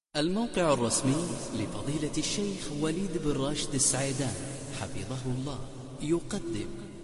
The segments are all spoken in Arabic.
الموقع الرسمي لفضيلة الشيخ وليد بن راشد السعيدان حفظه الله يقدم.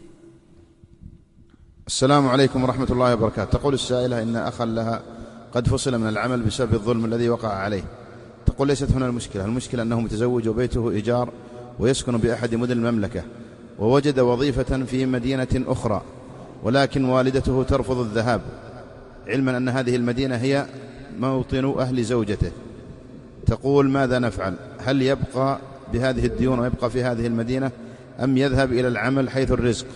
السلام عليكم ورحمة الله وبركاته. تقول السائلة إن أخا لها قد فصل من العمل بسبب الظلم الذي وقع عليه. تقول ليست هنا المشكلة أنه متزوج وبيته إيجار ويسكن بأحد مدن المملكة، ووجد وظيفة في مدينة أخرى، ولكن والدته ترفض الذهاب، علما أن هذه المدينة هي موطن أهل زوجته. تقول ماذا نفعل؟ هل يبقى بهذه الديون ويبقى في هذه المدينة، أم يذهب إلى العمل حيث الرزق؟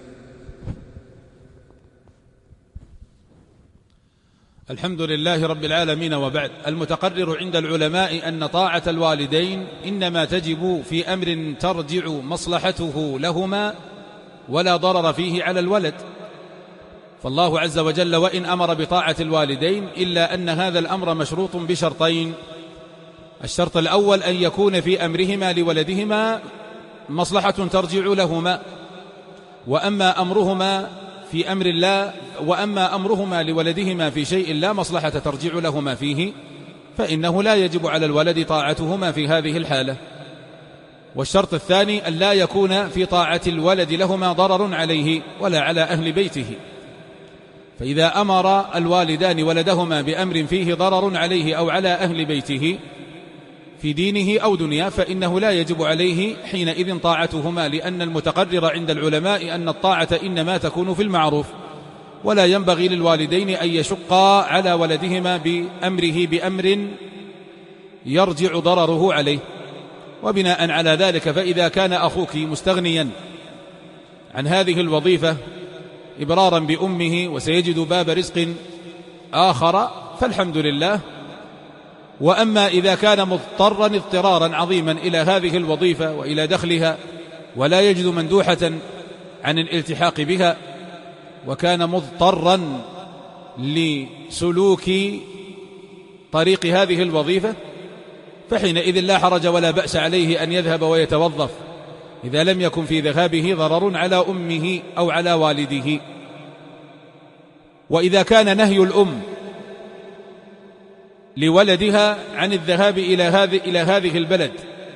الحمد لله رب العالمين، وبعد. المتقرر عند العلماء أن طاعة الوالدين إنما تجب في أمر ترجع مصلحته لهما ولا ضرر فيه على الولد. فالله عز وجل وإن أمر بطاعة الوالدين إلا أن هذا الأمر مشروط بشرطين. الشرط الأول أن يكون في أمرهما لولدهما مصلحة ترجع لهما، وأما أمرهما لولدهما في شيء لا مصلحة ترجع لهما فيه فإنه لا يجب على الولد طاعتهما في هذه الحالة. والشرط الثاني أن لا يكون في طاعة الولد لهما ضرر عليه ولا على أهل بيته. فإذا أمر الوالدان ولدهما بأمر فيه ضرر عليه أو على أهل بيته في دينه أو دنيا فإنه لا يجب عليه حينئذ طاعتهما، لأن المتقرر عند العلماء أن الطاعة إنما تكون في المعروف، ولا ينبغي للوالدين أن يشقا على ولدهما بأمر يرجع ضرره عليه. وبناء على ذلك فإذا كان أخوك مستغنيا عن هذه الوظيفة إبرارا بأمه وسيجد باب رزق آخر فالحمد لله. وأما إذا كان مضطرا اضطرارا عظيما إلى هذه الوظيفة وإلى دخلها ولا يجد مندوحة عن الالتحاق بها، وكان مضطرا لسلوك طريق هذه الوظيفة، فحينئذ لا حرج ولا بأس عليه أن يذهب ويتوظف إذا لم يكن في ذهابه ضرر على أمه أو على والده. وإذا كان نهي الأم لولدها عن الذهاب إلى هذه البلد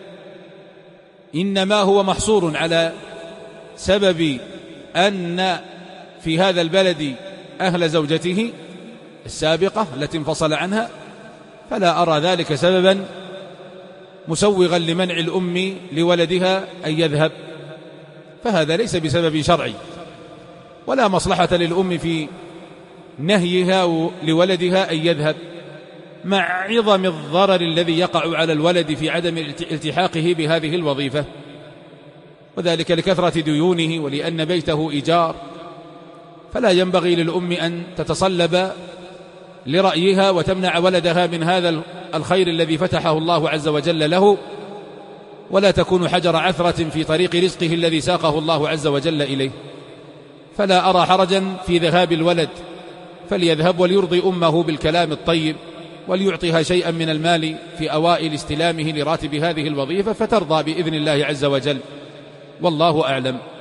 إنما هو محصور على سبب أن في هذا البلد أهل زوجته السابقة التي انفصل عنها، فلا أرى ذلك سببا مسوغا لمنع الأم لولدها أن يذهب، فهذا ليس بسبب شرعي، ولا مصلحة للأم في نهيها لولدها أن يذهب، مع عظم الضرر الذي يقع على الولد في عدم التحاقه بهذه الوظيفة، وذلك لكثرة ديونه ولأن بيته إيجار. فلا ينبغي للأم أن تتصلب لرأيها وتمنع ولدها من هذا الخير الذي فتحه الله عز وجل له، ولا تكون حجر عثرة في طريق رزقه الذي ساقه الله عز وجل إليه. فلا أرى حرجا في ذهاب الولد، فليذهب وليرضي أمه بالكلام الطيب وليعطيها شيئا من المال في أوائل استلامه لراتب هذه الوظيفة فترضى بإذن الله عز وجل، والله أعلم.